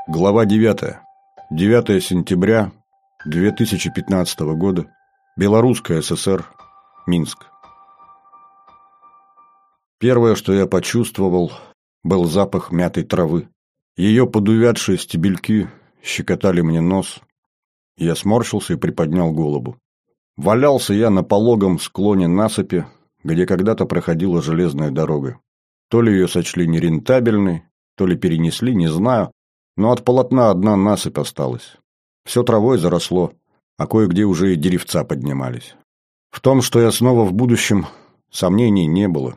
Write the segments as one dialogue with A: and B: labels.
A: Глава 9. 9 сентября 2015 года. Белорусская ССР. Минск. Первое, что я почувствовал, был запах мятой травы. Ее подувядшие стебельки щекотали мне нос. Я сморщился и приподнял голову. Валялся я на пологом склоне насыпи, где когда-то проходила железная дорога. То ли ее сочли нерентабельной, то ли перенесли, не знаю, но от полотна одна насыпь осталась. Все травой заросло, а кое-где уже и деревца поднимались. В том, что я снова в будущем, сомнений не было.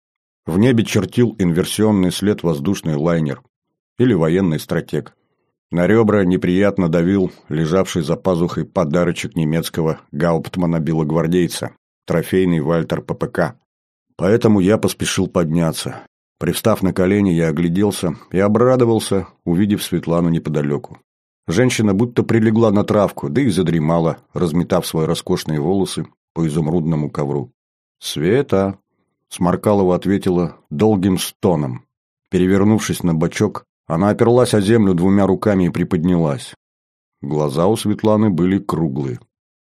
A: В небе чертил инверсионный след воздушный лайнер или военный стратег. На ребра неприятно давил лежавший за пазухой подарочек немецкого гауптмана-белогвардейца, трофейный Вальтер ППК. Поэтому я поспешил подняться. Привстав на колени, я огляделся и обрадовался, увидев Светлану неподалеку. Женщина будто прилегла на травку, да и задремала, разметав свои роскошные волосы по изумрудному ковру. «Света!» — Сморкалова ответила долгим стоном. Перевернувшись на бочок, она оперлась о землю двумя руками и приподнялась. Глаза у Светланы были круглые.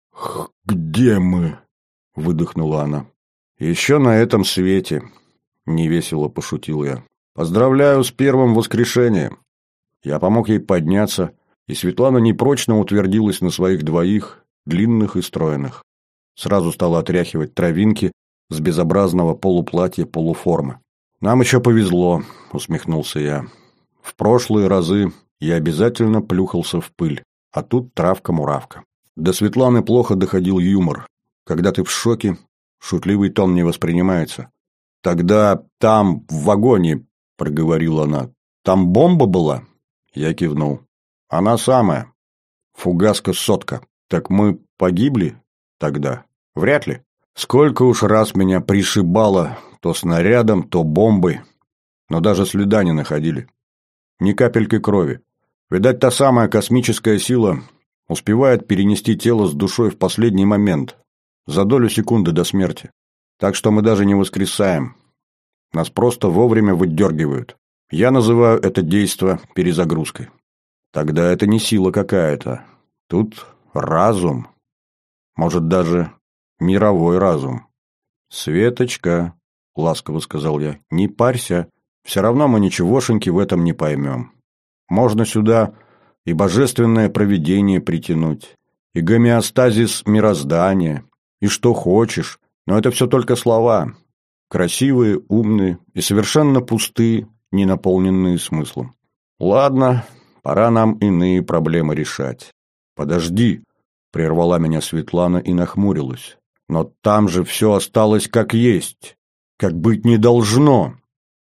A: «Где мы?» — выдохнула она. «Еще на этом свете», — невесело пошутил я. «Поздравляю с первым воскрешением». Я помог ей подняться, и Светлана непрочно утвердилась на своих двоих, длинных и стройных. Сразу стала отряхивать травинки с безобразного полуплатья полуформы. «Нам еще повезло», — усмехнулся я. «В прошлые разы я обязательно плюхался в пыль, а тут травка-муравка». До Светланы плохо доходил юмор. Когда ты в шоке, шутливый тон не воспринимается. «Тогда там, в вагоне», — проговорила она, — «там бомба была?» Я кивнул. «Она самая. Фугаска-сотка. Так мы погибли тогда? Вряд ли. Сколько уж раз меня пришибало то снарядом, то бомбой, но даже следа не находили. Ни капельки крови. Видать, та самая космическая сила успевает перенести тело с душой в последний момент, за долю секунды до смерти. Так что мы даже не воскресаем. Нас просто вовремя выдергивают. Я называю это действо перезагрузкой. Тогда это не сила какая-то. Тут разум. Может, даже мировой разум. «Светочка», — ласково сказал я, — «не парься. Все равно мы ничегошеньки в этом не поймем. Можно сюда и божественное провидение притянуть, и гомеостазис мироздания, и что хочешь, но это все только слова. Красивые, умные и совершенно пустые, не наполненные смыслом. Ладно, пора нам иные проблемы решать». «Подожди», — прервала меня Светлана и нахмурилась. «Но там же все осталось как есть, как быть не должно».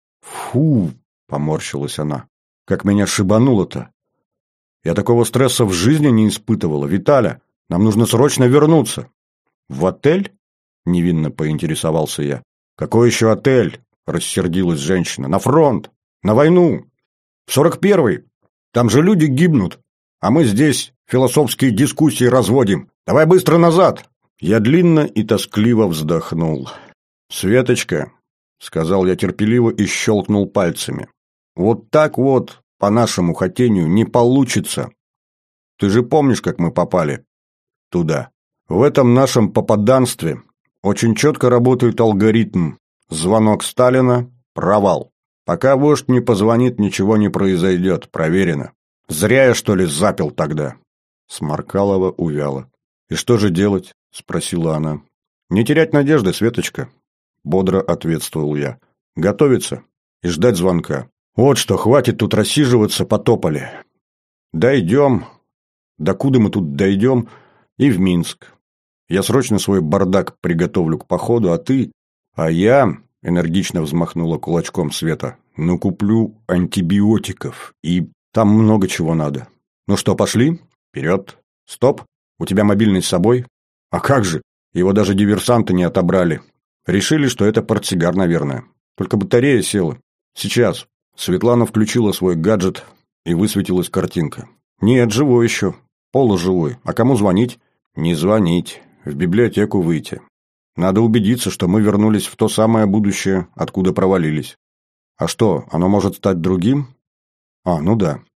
A: «Фу», — поморщилась она, — «как меня шибануло-то. Я такого стресса в жизни не испытывала. Виталя, нам нужно срочно вернуться». «В отель?» — невинно поинтересовался я. «Какой еще отель?» — рассердилась женщина. «На фронт! На войну! В 41-й! Там же люди гибнут, а мы здесь философские дискуссии разводим. Давай быстро назад!» Я длинно и тоскливо вздохнул. «Светочка», — сказал я терпеливо и щелкнул пальцами, — «вот так вот, по нашему хотению, не получится. Ты же помнишь, как мы попали туда? В этом нашем попаданстве очень четко работает алгоритм. Звонок Сталина – провал. Пока вождь не позвонит, ничего не произойдет, проверено. Зря я, что ли, запил тогда». Сморкалова увяла. «И что же делать?» – спросила она. «Не терять надежды, Светочка», – бодро ответствовал я. «Готовиться и ждать звонка. Вот что, хватит тут рассиживаться, потопали. Дойдем, докуда мы тут дойдем, и в Минск. Я срочно свой бардак приготовлю к походу, а ты...» «А я...» — энергично взмахнула кулачком Света. «Ну, куплю антибиотиков, и там много чего надо. Ну что, пошли? Вперед! Стоп! У тебя мобильный с собой? А как же? Его даже диверсанты не отобрали. Решили, что это портсигар, наверное. Только батарея села. Сейчас». Светлана включила свой гаджет, и высветилась картинка. «Нет, живой еще. Полуживой. А кому звонить?» «Не звонить. В библиотеку выйти. Надо убедиться, что мы вернулись в то самое будущее, откуда провалились. А что, оно может стать другим? А, ну да.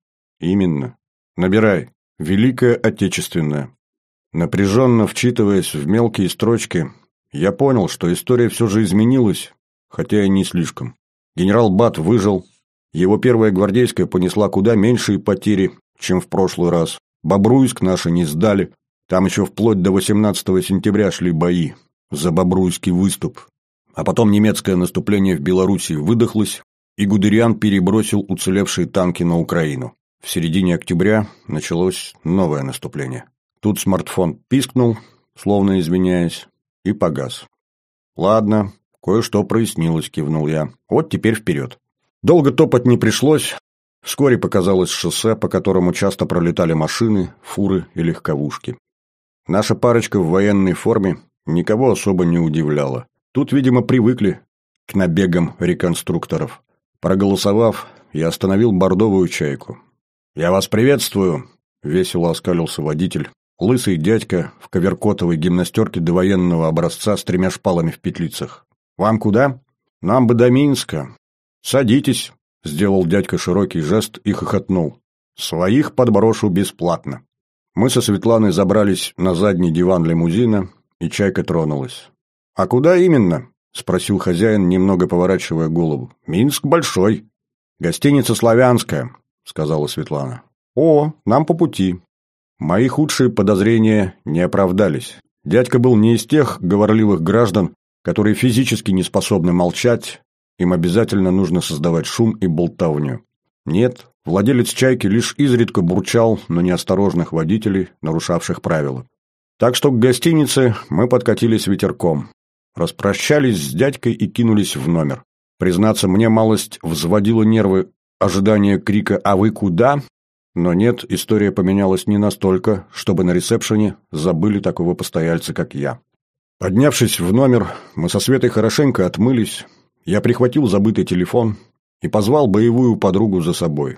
A: Именно. Набирай. Великая Отечественная. Напряженно вчитываясь в мелкие строчки, я понял, что история все же изменилась, хотя и не слишком. Генерал Бат выжил, его первая гвардейская понесла куда меньшие потери, чем в прошлый раз. Бобруйск наши не сдали, там еще вплоть до 18 сентября шли бои за Бобруйский выступ. А потом немецкое наступление в Белоруссии выдохлось, и Гудериан перебросил уцелевшие танки на Украину. В середине октября началось новое наступление. Тут смартфон пискнул, словно извиняясь, и погас. «Ладно, кое-что прояснилось», — кивнул я. «Вот теперь вперед». Долго топать не пришлось. Вскоре показалось шоссе, по которому часто пролетали машины, фуры и легковушки. Наша парочка в военной форме никого особо не удивляла. Тут, видимо, привыкли к набегам реконструкторов. Проголосовав, я остановил бордовую чайку. «Я вас приветствую», — весело оскалился водитель. Лысый дядька в коверкотовой гимнастерке довоенного образца с 3 шпалами в петлицах. «Вам куда?» «Нам бы до Минска». «Садитесь», — сделал дядька широкий жест и хохотнул. «Своих подброшу бесплатно». Мы со Светланой забрались на задний диван лимузина, и чайка тронулась. «А куда именно?» — спросил хозяин, немного поворачивая голову. «Минск большой». «Гостиница «Славянская», — сказала Светлана. «О, нам по пути». Мои худшие подозрения не оправдались. Дядька был не из тех говорливых граждан, которые физически не способны молчать, им обязательно нужно создавать шум и болтовню. Нет, владелец чайки лишь изредка бурчал на неосторожных водителей, нарушавших правила. Так что к гостинице мы подкатились ветерком. Распрощались с дядькой и кинулись в номер. Признаться, мне малость взводило нервы ожидание крика «А вы куда?», но нет, история поменялась не настолько, чтобы на ресепшене забыли такого постояльца, как я. Поднявшись в номер, мы со Светой хорошенько отмылись, я прихватил забытый телефон и позвал боевую подругу за собой.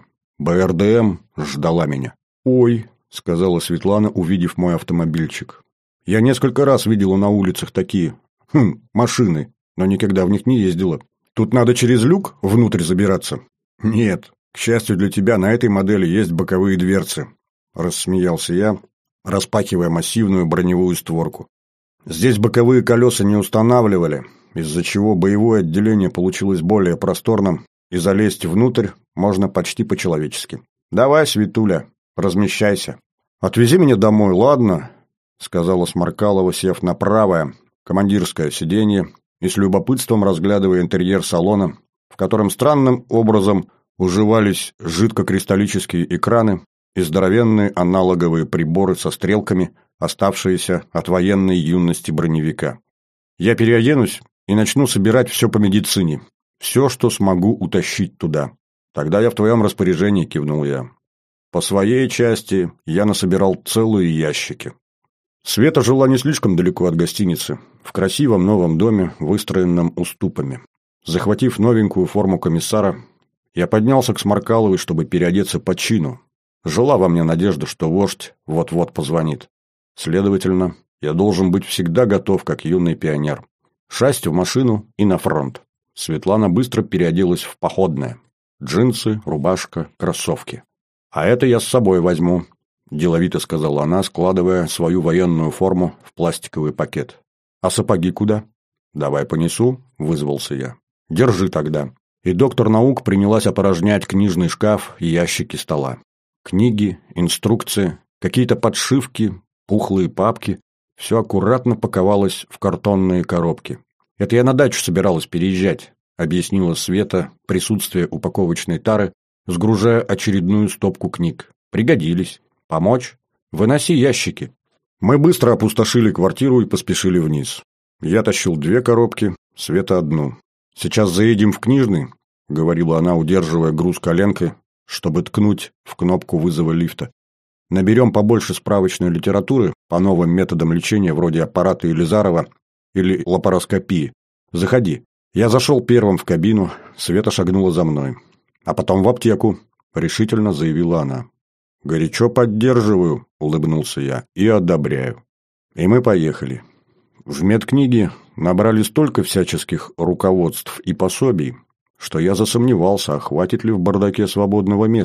A: БРДМ ждала меня. «Ой», — сказала Светлана, увидев мой автомобильчик. «Я несколько раз видела на улицах такие, машины, но никогда в них не ездила. Тут надо через люк внутрь забираться?» «Нет, к счастью для тебя, на этой модели есть боковые дверцы», — рассмеялся я, распахивая массивную броневую створку. «Здесь боковые колеса не устанавливали, из-за чего боевое отделение получилось более просторным, и залезть внутрь можно почти по-человечески. Давай, Светуля, размещайся». «Отвези меня домой, ладно?» — сказала Сморкалова, сев на правое, командирское сиденье и с любопытством разглядывая интерьер салона, в котором странным образом уживались жидкокристаллические экраны и здоровенные аналоговые приборы со стрелками, оставшиеся от военной юности броневика. «Я переоденусь и начну собирать все по медицине. Все, что смогу утащить туда. Тогда я в твоем распоряжении», — кивнул я. По своей части я насобирал целые ящики. Света жила не слишком далеко от гостиницы, в красивом новом доме, выстроенном уступами. Захватив новенькую форму комиссара, я поднялся к Сморкаловой, чтобы переодеться по чину. Жила во мне надежда, что вождь вот-вот позвонит. Следовательно, я должен быть всегда готов, как юный пионер. Шасть в машину и на фронт. Светлана быстро переоделась в походное. Джинсы, рубашка, кроссовки. «А это я с собой возьму», – деловито сказала она, складывая свою военную форму в пластиковый пакет. «А сапоги куда?» «Давай понесу», – вызвался я. «Держи тогда». И доктор наук принялась опорожнять книжный шкаф и ящики стола. Книги, инструкции, какие-то подшивки, пухлые папки – все аккуратно паковалось в картонные коробки. «Это я на дачу собиралась переезжать», – объяснила Света присутствие упаковочной тары, сгружая очередную стопку книг. «Пригодились. Помочь? Выноси ящики». Мы быстро опустошили квартиру и поспешили вниз. Я тащил 2 коробки, Света 1. «Сейчас заедем в книжный», — говорила она, удерживая груз коленкой, чтобы ткнуть в кнопку вызова лифта. «Наберем побольше справочной литературы по новым методам лечения вроде аппарата Елизарова или лапароскопии. Заходи». Я зашел первым в кабину, Света шагнула за мной. «А потом в аптеку», — решительно заявила она. «Горячо поддерживаю», — улыбнулся я, — «и одобряю». И мы поехали. В медкниге набрали столько всяческих руководств и пособий, что я засомневался, а хватит ли в бардаке свободного места.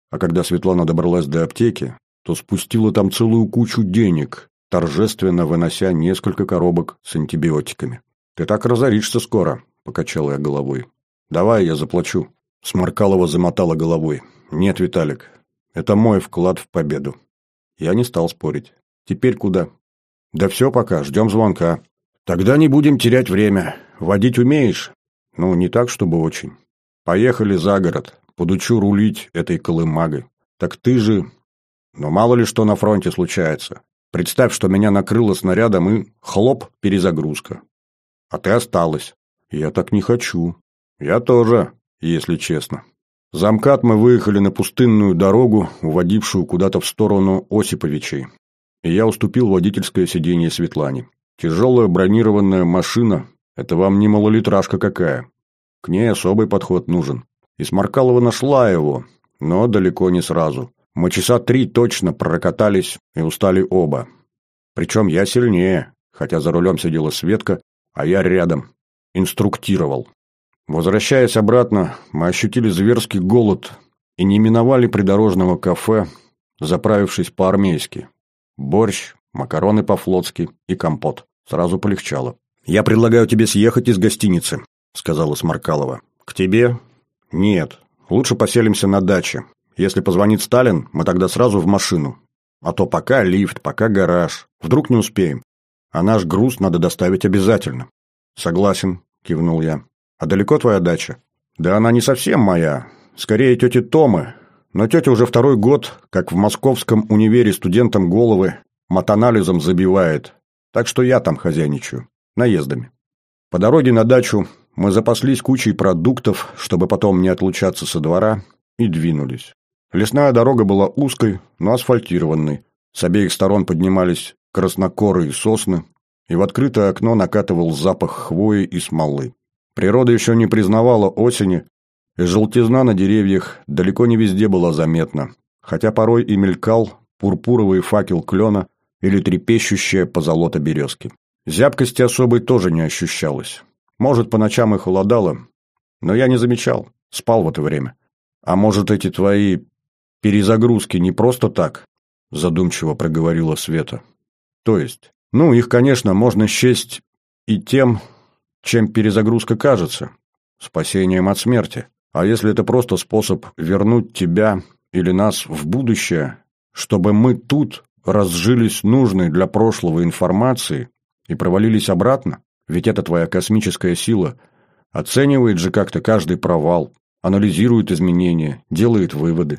A: А когда Светлана добралась до аптеки, то спустила там целую кучу денег, торжественно вынося несколько коробок с антибиотиками. «Ты так разоришься скоро», – покачал я головой. «Давай, я заплачу». Сморкалова замотала головой. «Нет, Виталик, это мой вклад в победу». Я не стал спорить. «Теперь куда?» «Да все пока, ждем звонка». «Тогда не будем терять время. Водить умеешь?» «Ну, не так, чтобы очень. Поехали за город. Подучу рулить этой колымагой. Так ты же... Но мало ли что на фронте случается. Представь, что меня накрыло снарядом и хлоп, перезагрузка. А ты осталась». «Я так не хочу». «Я тоже, если честно». За МКАД мы выехали на пустынную дорогу, уводившую куда-то в сторону Осиповичей. И я уступил водительское сиденье Светлане. Тяжелая бронированная машина – это вам не малолитражка какая. К ней особый подход нужен. И Сморкалова нашла его, но далеко не сразу. Мы часа 3 точно прокатались и устали оба. Причем я сильнее, хотя за рулем сидела Светка, а я рядом. Инструктировал. Возвращаясь обратно, мы ощутили зверский голод и не миновали придорожного кафе, заправившись по-армейски. Борщ, макароны по-флотски и компот. Сразу полегчало. «Я предлагаю тебе съехать из гостиницы», — сказала Сморкалова. «К тебе?» «Нет. Лучше поселимся на даче. Если позвонит Сталин, мы тогда сразу в машину. А то пока лифт, пока гараж. Вдруг не успеем. А наш груз надо доставить обязательно». «Согласен», — кивнул я. «А далеко твоя дача?» «Да она не совсем моя. Скорее тети Томы. Но тетя уже 2-й год, как в московском универе студентам головы матанализом забивает. Так что я там хозяйничаю. Наездами». По дороге на дачу мы запаслись кучей продуктов, чтобы потом не отлучаться со двора, и двинулись. Лесная дорога была узкой, но асфальтированной. С обеих сторон поднимались краснокорые сосны, и в открытое окно накатывал запах хвои и смолы. Природа еще не признавала осени, и желтизна на деревьях далеко не везде была заметна, хотя порой и мелькал пурпуровый факел клена или трепещущая позолота березки. Зябкости особой тоже не ощущалось. Может, по ночам и холодало, но я не замечал, спал в это время. «А может, эти твои перезагрузки не просто так?» – задумчиво проговорила Света. «То есть? Ну, их, конечно, можно счесть и тем, чем перезагрузка кажется – спасением от смерти. А если это просто способ вернуть тебя или нас в будущее, чтобы мы тут разжились нужной для прошлого информацией и провалились обратно? Ведь это твоя космическая сила оценивает же как-то каждый провал, анализирует изменения, делает выводы.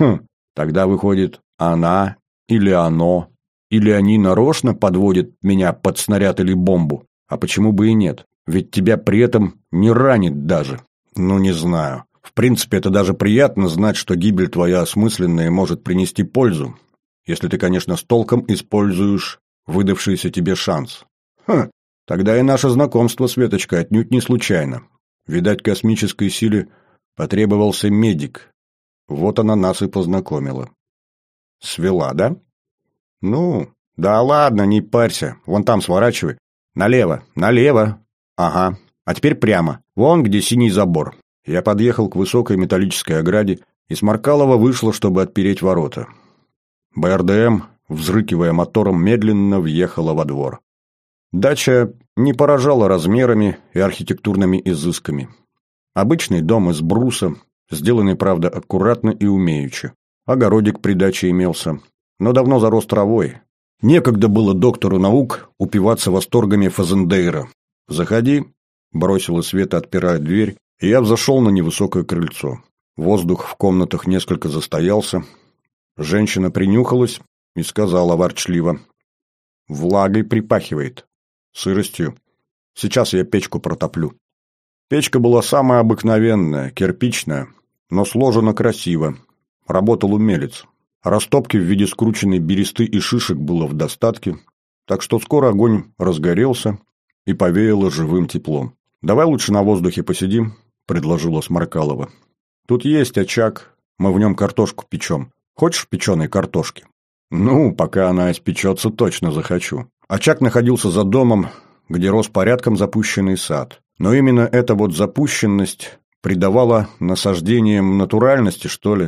A: Тогда выходит, она или оно, или они нарочно подводят меня под снаряд или бомбу. А почему бы и нет? Ведь тебя при этом не ранит даже. Ну, не знаю. В принципе, это даже приятно знать, что гибель твоя осмысленная может принести пользу, если ты, конечно, с толком используешь выдавшийся тебе шанс. Тогда и наше знакомство, Светочка, отнюдь не случайно. Видать, космической силе потребовался медик. Вот она нас и познакомила. Свела, да? Ну, да ладно, не парься. Вон там сворачивай. Налево, налево. Ага. А теперь прямо. Вон, где синий забор. Я подъехал к высокой металлической ограде, и Сморкалова вышла, чтобы отпереть ворота. БРДМ, взрыкивая мотором, медленно въехала во двор. Дача не поражала размерами и архитектурными изысками. Обычный дом из бруса, сделанный, правда, аккуратно и умеючи. Огородик при даче имелся, но давно зарос травой. Некогда было доктору наук упиваться восторгами Фазендейра. «Заходи», — бросила Света, отпирая дверь, и я взошел на невысокое крыльцо. Воздух в комнатах несколько застоялся. Женщина принюхалась и сказала ворчливо: «Влагой припахивает. Сыростью. Сейчас я печку протоплю». Печка была самая обыкновенная, кирпичная, но сложена красиво. Работал умелец. Растопки в виде скрученной бересты и шишек было в достатке, так что скоро огонь разгорелся и повеяло живым теплом. «Давай лучше на воздухе посидим», — предложила Сморкалова. «Тут есть очаг, мы в нем картошку печем. Хочешь печеной картошки?» «Ну, пока она испечется, точно захочу». Очаг находился за домом, где рос порядком запущенный сад. Но именно эта вот запущенность придавала насаждениям натуральности, что ли.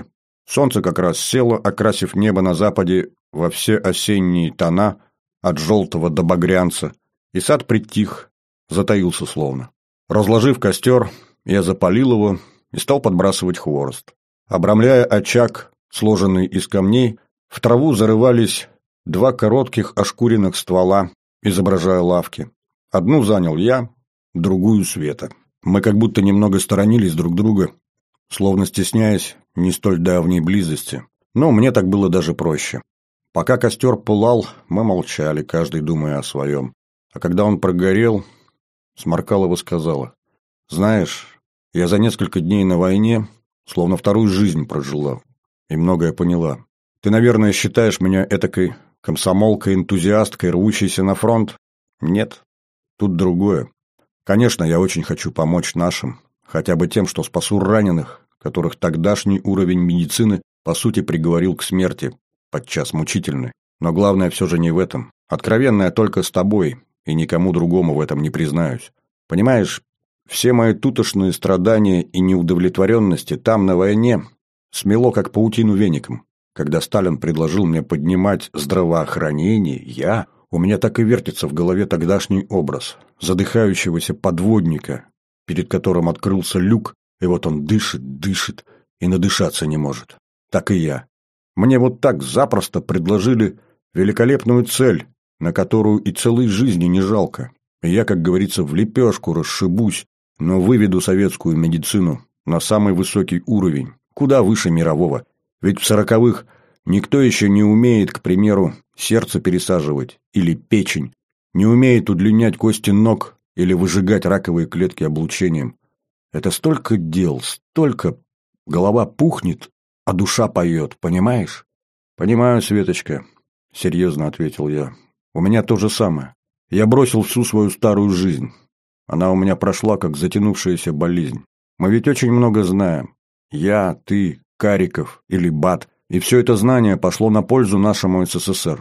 A: Солнце как раз село, окрасив небо на западе во все осенние тона, от желтого до багрянца, и сад притих, затаился словно. Разложив костер, я запалил его и стал подбрасывать хворост. Обрамляя очаг, сложенный из камней, в траву зарывались 2 коротких ошкуренных ствола, изображая лавки. Одну занял я, другую — Света. Мы как будто немного сторонились друг друга, словно стесняясь не столь давней близости. Но мне так было даже проще. Пока костер пылал, мы молчали, каждый думая о своем. А когда он прогорел, Сморкалова сказала: «Знаешь, я за несколько дней на войне словно вторую жизнь прожила и многое поняла. Ты, наверное, считаешь меня этакой комсомолкой-энтузиасткой, рвущейся на фронт? Нет, тут другое. Конечно, я очень хочу помочь нашим, хотя бы тем, что спасу раненых, которых тогдашний уровень медицины, по сути, приговорил к смерти, подчас мучительной. Но главное все же не в этом. Откровенно я только с тобой, и никому другому в этом не признаюсь. Понимаешь, все мои тутошние страдания и неудовлетворенности там, на войне, смело как паутину веником. Когда Сталин предложил мне поднимать здравоохранение, у меня так и вертится в голове тогдашний образ задыхающегося подводника, перед которым открылся люк, и вот он дышит и надышаться не может. Так и я. Мне вот так запросто предложили великолепную цель, на которую и целой жизни не жалко. И я, как говорится, в лепешку расшибусь, но выведу советскую медицину на самый высокий уровень, куда выше мирового. Ведь в 40-х никто еще не умеет, к примеру, сердце пересаживать или печень, не умеет удлинять кости ног или выжигать раковые клетки облучением. Это столько дел, столько... Голова пухнет, а душа поет, понимаешь? Понимаю, Светочка, серьезно ответил я. У меня то же самое. Я бросил всю свою старую жизнь. Она у меня прошла, как затянувшаяся болезнь. Мы ведь очень много знаем. Я, ты, Кариков или Бат. И все это знание пошло на пользу нашему СССР.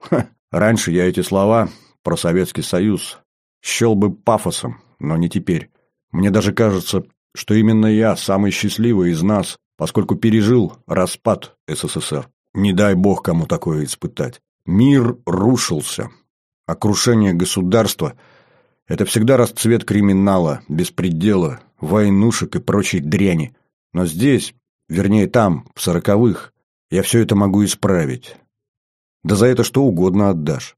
A: Раньше я эти слова про Советский Союз счел бы пафосом, но не теперь. Мне даже кажется, что именно я самый счастливый из нас, поскольку пережил распад СССР. Не дай бог кому такое испытать. Мир рушился. А крушение государства – это всегда расцвет криминала, беспредела, войнушек и прочей дряни. Но здесь, вернее там, в 40-х, я все это могу исправить. Да за это что угодно отдашь.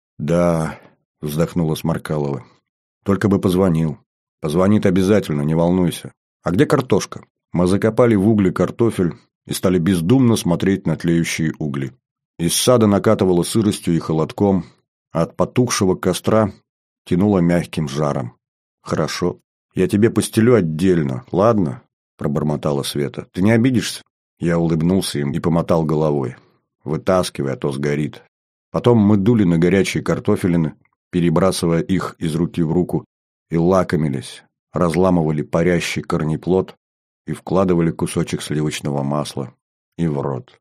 A: Да, вздохнула Сморкалова. Только бы позвонил. Позвонит обязательно, не волнуйся. А где картошка? Мы закопали в угли картофель и стали бездумно смотреть на тлеющие угли. Из сада накатывало сыростью и холодком, а от потухшего костра тянуло мягким жаром. Хорошо. Я тебе постелю отдельно, ладно? Пробормотала Света. Ты не обидишься? Я улыбнулся им и помотал головой. Вытаскивай, а то сгорит. Потом мы дули на горячие картофелины, перебрасывая их из руки в руку, и лакомились, разламывали парящий корнеплод и вкладывали кусочек сливочного масла и в рот.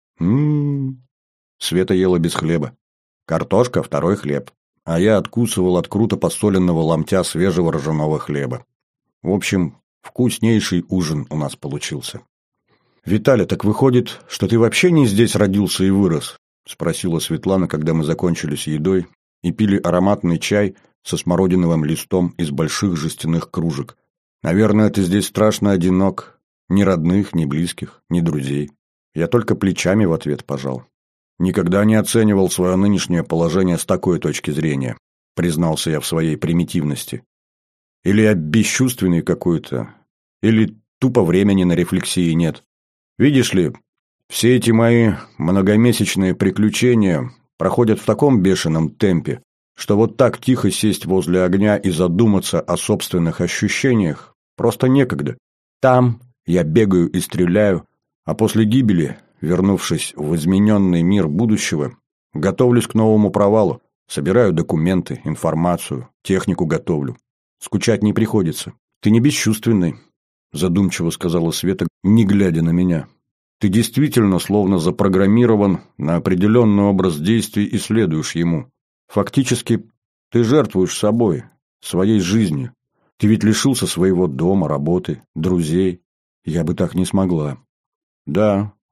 A: Света ела без хлеба. Картошка — второй хлеб. А я откусывал от круто посоленного ломтя свежего ржаного хлеба. В общем, вкуснейший ужин у нас получился. «Виталя, так выходит, что ты вообще не здесь родился и вырос?» — спросила Светлана, когда мы закончили с едой и пили ароматный чай со смородиновым листом из больших жестяных кружек. «Наверное, ты здесь страшно одинок. Ни родных, ни близких, ни друзей». Я только плечами в ответ пожал. «Никогда не оценивал свое нынешнее положение с такой точки зрения», признался я в своей примитивности. «Или я бесчувственный какой-то, или тупо времени на рефлексии нет. Видишь ли, все эти мои многомесячные приключения проходят в таком бешеном темпе, что вот так тихо сесть возле огня и задуматься о собственных ощущениях просто некогда. Там я бегаю и стреляю, а после гибели, вернувшись в измененный мир будущего, готовлюсь к новому провалу, собираю документы, информацию, технику готовлю. Скучать не приходится. Ты не бесчувственный», — задумчиво сказала Света, не глядя на меня. «Ты действительно словно запрограммирован на определенный образ действий и следуешь ему. Фактически, ты жертвуешь собой, своей жизнью. Ты ведь лишился своего дома, работы, друзей. Я бы так не смогла». «Да,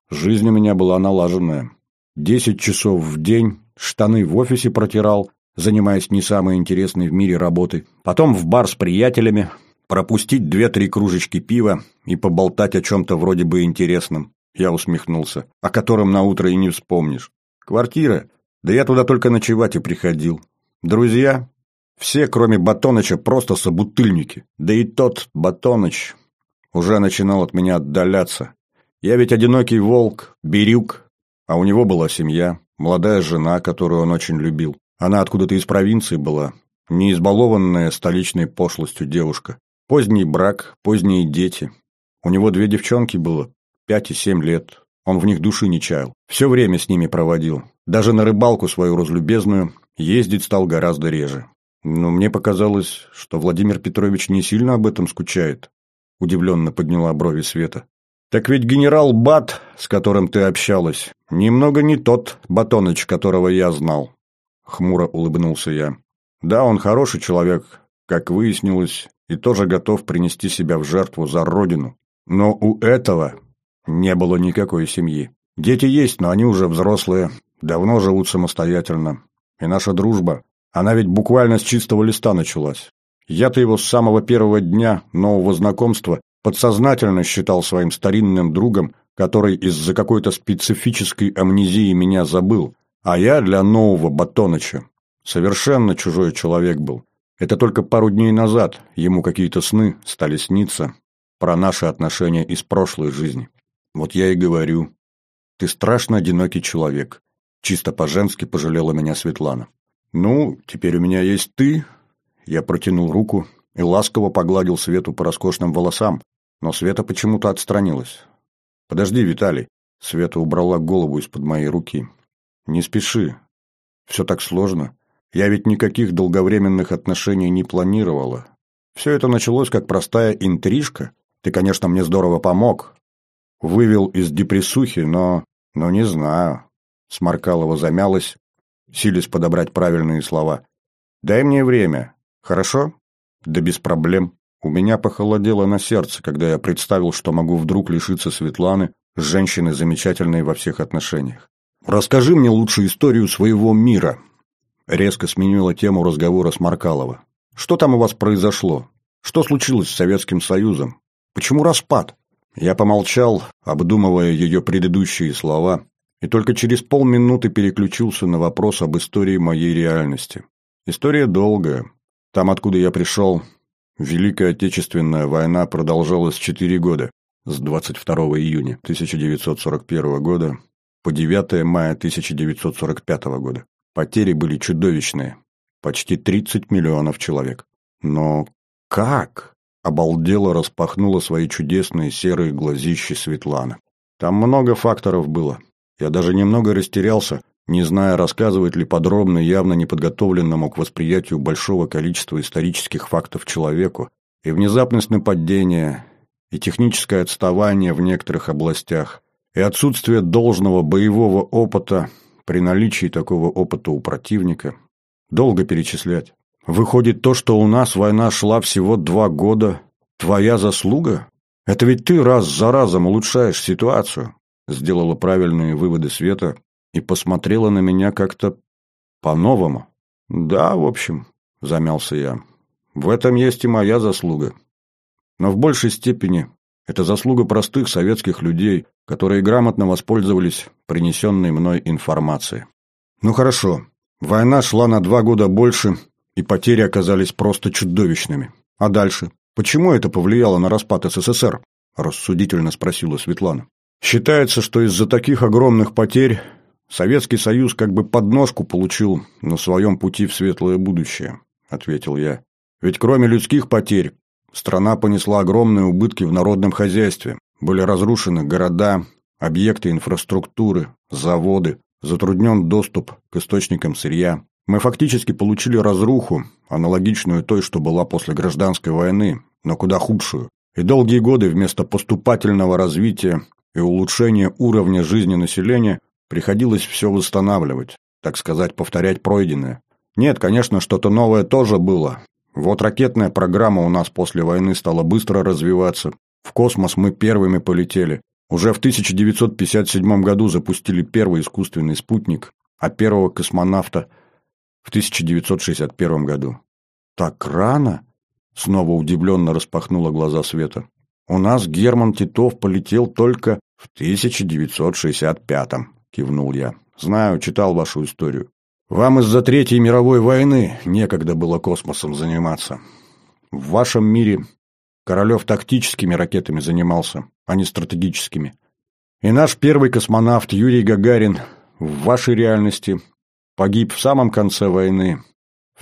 A: Жизнь у меня была налаженная. 10 часов в день, штаны в офисе протирал, занимаясь не самой интересной в мире работой. Потом в бар с приятелями, пропустить 2-3 кружечки пива и поболтать о чем-то вроде бы интересном. Я усмехнулся, о котором наутро и не вспомнишь. Квартира? Да я туда только ночевать и приходил. Друзья? Все, кроме Батоныча, просто собутыльники. Да и тот Батоныч уже начинал от меня отдаляться. Я ведь одинокий волк, бирюк, а у него была семья, молодая жена, которую он очень любил. Она откуда-то из провинции была, не избалованная столичной пошлостью девушка. Поздний брак, поздние дети. У него 2 девчонки было, 5 и 7 лет. Он в них души не чаял. Все время с ними проводил. Даже на рыбалку свою разлюбезную ездить стал гораздо реже. Но мне показалось, что Владимир Петрович не сильно об этом скучает. Удивленно подняла брови Света. Так ведь генерал Бат, с которым ты общалась, немного не тот Батоныч, которого я знал. Хмуро улыбнулся я. Да, он хороший человек, как выяснилось, и тоже готов принести себя в жертву за родину. Но у этого не было никакой семьи. Дети есть, но они уже взрослые, давно живут самостоятельно. И наша дружба, она ведь буквально с чистого листа началась. Я-то его с самого первого дня нового знакомства подсознательно считал своим старинным другом, который из-за какой-то специфической амнезии меня забыл. А я для нового Батоныча совершенно чужой человек был. Это только пару дней назад ему какие-то сны стали сниться про наши отношения из прошлой жизни. Вот я и говорю, ты страшно одинокий человек. Чисто по-женски пожалела меня Светлана. Ну, теперь у меня есть ты. Я протянул руку и ласково погладил Свету по роскошным волосам, но Света почему-то отстранилась. Подожди, Виталий. Света убрала голову из-под моей руки. Не спеши. Все так сложно. Я ведь никаких долговременных отношений не планировала. Все это началось как простая интрижка. Ты, конечно, мне здорово помог. Вывел из депрессухи, но не знаю. Сморкалова замялась, силясь подобрать правильные слова. Дай мне время, хорошо? Да без проблем. У меня похолодело на сердце, когда я представил, что могу вдруг лишиться Светланы, женщины замечательной во всех отношениях. Расскажи мне лучше историю своего мира. Резко сменила тему разговора Сморкалова. Что там у вас произошло? Что случилось с Советским Союзом? Почему распад? Я помолчал, обдумывая ее предыдущие слова, и только через полминуты переключился на вопрос об истории моей реальности. История долгая. Там, откуда я пришел, Великая Отечественная война продолжалась 4 года, с 22 июня 1941 года по 9 мая 1945 года. Потери были чудовищные, почти 30 миллионов человек. Но как? Обалдело распахнула свои чудесные серые глазищи Светлана. Там много факторов было. Я даже немного растерялся, не зная, рассказывать ли подробно явно неподготовленному к восприятию большого количества исторических фактов человеку, и внезапность нападения, и техническое отставание в некоторых областях, и отсутствие должного боевого опыта при наличии такого опыта у противника. Долго перечислять. Выходит, то, что у нас война шла всего 2 года, твоя заслуга? Это ведь ты раз за разом улучшаешь ситуацию. Сделала правильные выводы Света и посмотрела на меня как-то по-новому. Да, в общем, замялся я. В этом есть и моя заслуга. Но в большей степени это заслуга простых советских людей, которые грамотно воспользовались принесенной мной информацией. Ну хорошо, война шла на 2 года больше, и потери оказались просто чудовищными. А дальше? Почему это повлияло на распад СССР? Рассудительно спросила Светлана. Считается, что из-за таких огромных потерь Советский Союз как бы подножку получил на своем пути в светлое будущее, ответил я. Ведь кроме людских потерь, страна понесла огромные убытки в народном хозяйстве. Были разрушены города, объекты инфраструктуры, заводы, затруднен доступ к источникам сырья. Мы фактически получили разруху, аналогичную той, что была после гражданской войны, но куда худшую. И долгие годы вместо поступательного развития и улучшения уровня жизни населения приходилось все восстанавливать, так сказать, повторять пройденное. Нет, конечно, что-то новое тоже было. Вот ракетная программа у нас после войны стала быстро развиваться. В космос мы первыми полетели. Уже в 1957 году запустили первый искусственный спутник, а первого космонавта в 1961 году. «Так рано?» — снова удивленно распахнула глаза Света. «У нас Герман Титов полетел только в 1965-м», — кивнул я. «Знаю, читал вашу историю. Вам из-за Третьей мировой войны некогда было космосом заниматься. В вашем мире Королев тактическими ракетами занимался, а не стратегическими. И наш первый космонавт Юрий Гагарин в вашей реальности погиб в самом конце войны, в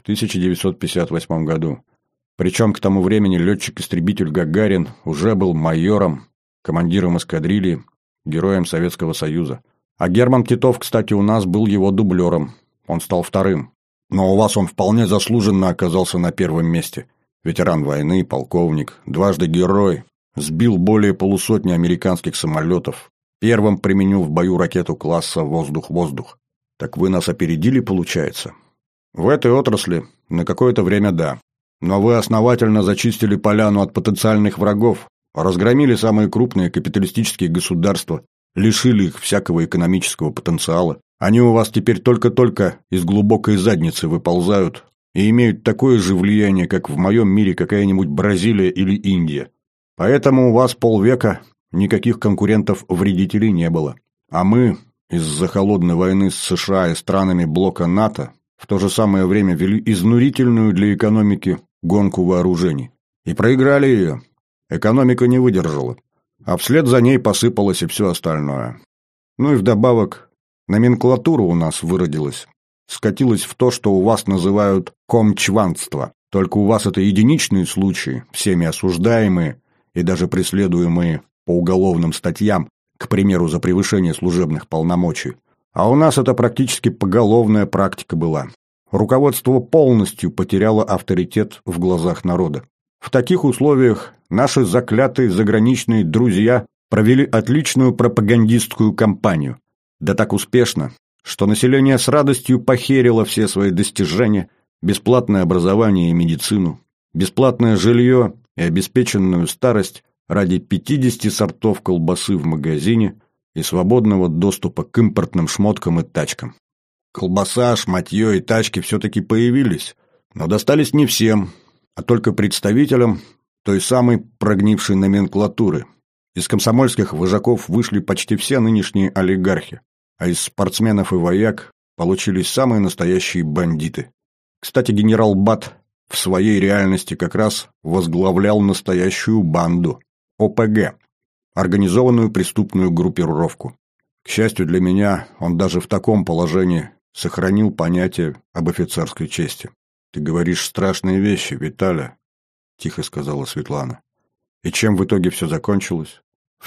A: 1958 году. Причем к тому времени летчик-истребитель Гагарин уже был майором, командиром эскадрильи, героем Советского Союза. А Герман Титов, кстати, у нас был его дублером. Он стал вторым. Но у вас он вполне заслуженно оказался на первом месте. Ветеран войны, полковник, дважды герой, сбил более полусотни американских самолетов, первым применил в бою ракету класса «Воздух-воздух». Так вы нас опередили, получается? В этой отрасли на какое-то время да. Но вы основательно зачистили поляну от потенциальных врагов, разгромили самые крупные капиталистические государства, лишили их всякого экономического потенциала. Они у вас теперь только-только из глубокой задницы выползают и имеют такое же влияние, как в моем мире какая-нибудь Бразилия или Индия. Поэтому у вас полвека никаких конкурентов-вредителей не было. А мы из-за холодной войны с США и странами блока НАТО в то же самое время вели изнурительную для экономики гонку вооружений. И проиграли ее. Экономика не выдержала. А вслед за ней посыпалось и все остальное. Ну и вдобавок, номенклатура у нас выродилась. Скатилась в то, что у вас называют комчванство. Только у вас это единичные случаи, всеми осуждаемые и даже преследуемые по уголовным статьям, к примеру, за превышение служебных полномочий. А у нас это практически поголовная практика была. Руководство полностью потеряло авторитет в глазах народа. В таких условиях наши заклятые заграничные друзья провели отличную пропагандистскую кампанию. Да так успешно, что население с радостью похерило все свои достижения, бесплатное образование и медицину, бесплатное жилье и обеспеченную старость ради 50 сортов колбасы в магазине и свободного доступа к импортным шмоткам и тачкам. Колбаса, шматье и тачки все-таки появились, но достались не всем, а только представителям той самой прогнившей номенклатуры. Из комсомольских вожаков вышли почти все нынешние олигархи, а из спортсменов и вояк получились самые настоящие бандиты. Кстати, генерал Бат в своей реальности как раз возглавлял настоящую банду – ОПГ, организованную преступную группировку. К счастью для меня, он даже в таком положении сохранил понятие об офицерской чести. «Ты говоришь страшные вещи, Виталя», – тихо сказала Светлана. «И чем в итоге все закончилось?» В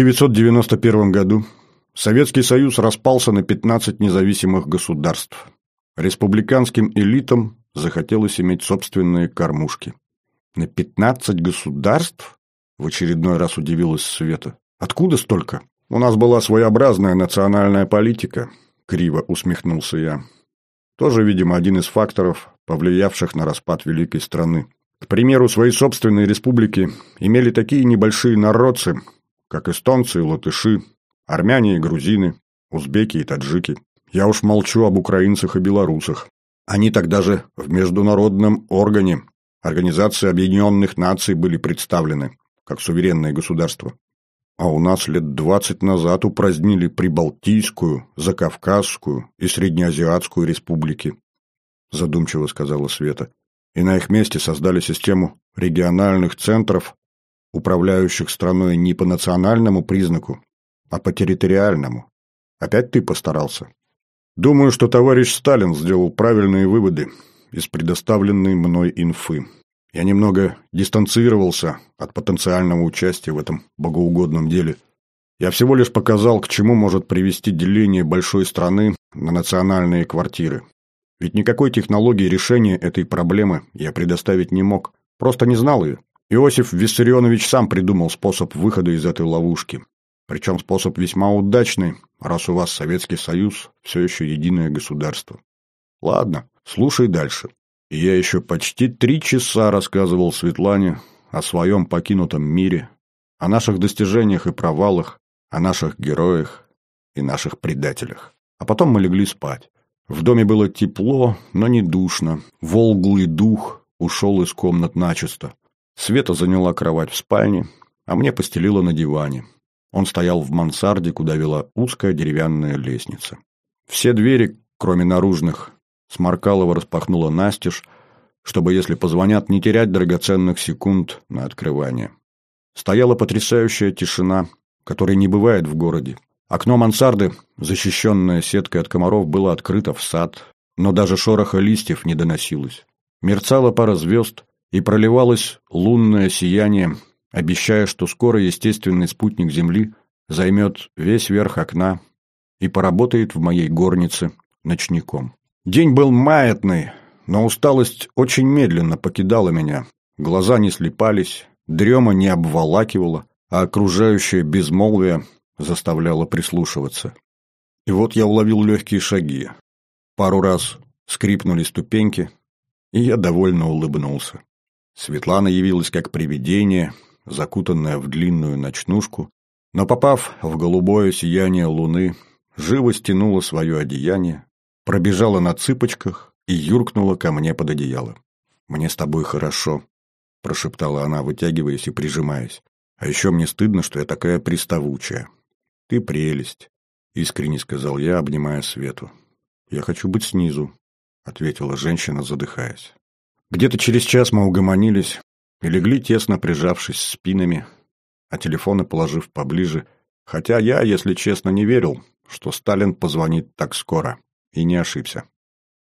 A: 1991 году Советский Союз распался на 15 независимых государств. Республиканским элитам захотелось иметь собственные кормушки. «На 15 государств?» – в очередной раз удивилась Света. «Откуда столько?» «У нас была своеобразная национальная политика», – криво усмехнулся я. «Тоже, видимо, один из факторов, повлиявших на распад великой страны. К примеру, свои собственные республики имели такие небольшие народцы, как эстонцы и латыши, армяне и грузины, узбеки и таджики. Я уж молчу об украинцах и белорусах. Они тогда же в международном органе Организации Объединенных Наций были представлены, как суверенные государства. А у нас лет 20 назад упразднили Прибалтийскую, Закавказскую и Среднеазиатскую республики», задумчиво сказала Света. «И на их месте создали систему региональных центров, управляющих страной не по национальному признаку, а по территориальному. Опять ты постарался?» «Думаю, что товарищ Сталин сделал правильные выводы из предоставленной мной инфы. Я немного дистанцировался от потенциального участия в этом богоугодном деле. Я всего лишь показал, к чему может привести деление большой страны на национальные квартиры. Ведь никакой технологии решения этой проблемы я предоставить не мог, просто не знал ее. Иосиф Виссарионович сам придумал способ выхода из этой ловушки. Причем способ весьма удачный, раз у вас Советский Союз все еще единое государство. Ладно, слушай дальше». И я еще почти 3 часа рассказывал Светлане о своем покинутом мире, о наших достижениях и провалах, о наших героях и наших предателях. А потом мы легли спать. В доме было тепло, но не душно. Волглый дух ушел из комнат начисто. Света заняла кровать в спальне, а мне постелила на диване. Он стоял в мансарде, куда вела узкая деревянная лестница. Все двери, кроме наружных, Сморкалова распахнула настежь, чтобы, если позвонят, не терять драгоценных секунд на открывание. Стояла потрясающая тишина, которой не бывает в городе. Окно мансарды, защищенное сеткой от комаров, было открыто в сад, но даже шороха листьев не доносилось. Мерцала пара звезд, и проливалось лунное сияние, обещая, что скоро естественный спутник Земли займет весь верх окна и поработает в моей горнице ночником. День был маятный, но усталость очень медленно покидала меня. Глаза не слипались, дрема не обволакивала, а окружающее безмолвие заставляло прислушиваться. И вот я уловил легкие шаги. Пару раз скрипнули ступеньки, и я довольно улыбнулся. Светлана явилась как привидение, закутанная в длинную ночнушку, но, попав в голубое сияние луны, живо стянула свое одеяние, пробежала на цыпочках и юркнула ко мне под одеяло. «Мне с тобой хорошо», — прошептала она, вытягиваясь и прижимаясь. «А еще мне стыдно, что я такая приставучая». «Ты прелесть», — искренне сказал я, обнимая Свету. «Я хочу быть снизу», — ответила женщина, задыхаясь. Где-то через час мы угомонились и легли, тесно прижавшись спинами, а телефоны положив поближе, хотя я, если честно, не верил, что Сталин позвонит так скоро, и не ошибся.